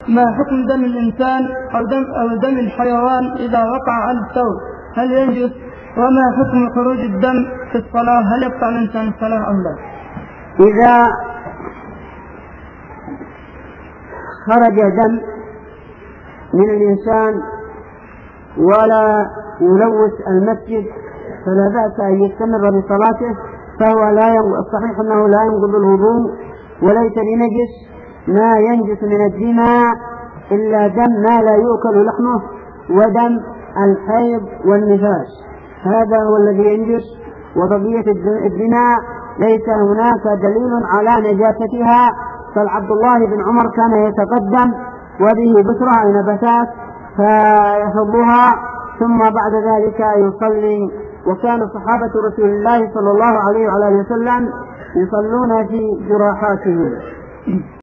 ما حكم دم الإنسان أو دم الحيوان إذا وقع على الثوب؟ هل ينجس؟ وما حكم خروج الدم في الصلاة؟ هل يقطع الإنسان الصلاة أم لا؟ إذا خرج دم من الإنسان ولا يلوث المسجد فلا بأس أن يستمر بصلاته، فهو الصحيح أنه لا ينقض الوضوء، وليس لنجس ما ينجس من الدماء إلا دم ما لا يؤكل لحمه ودم الحيض والنفاس، هذا هو الذي ينجس. وبقية الدماء ليس هناك دليل على نجاستها، فالعبد الله بن عمر كان يتقدم وبه بسرة أي نبتات فيحضها ثم بعد ذلك يصلي. وكان صحابة رسول الله صلى الله عليه وعلى آله وسلم يصلون في جراحاتهم.